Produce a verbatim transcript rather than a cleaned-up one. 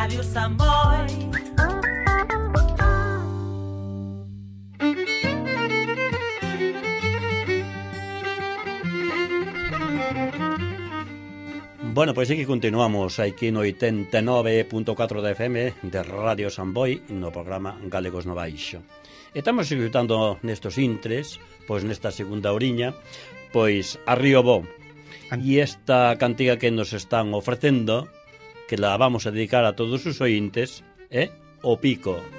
Radio Samboy. Bueno, pois aquí continuamos aquí no oitenta e nove punto catro da F M de Radio Samboy no programa Galegos no Baixo. Estamos escutando nestos intres, pois nesta segunda oriña, pois a Río Bo. E esta cantiga que nos están ofrecendo, que la vamos a dedicar a todos os ointes, é O Pico.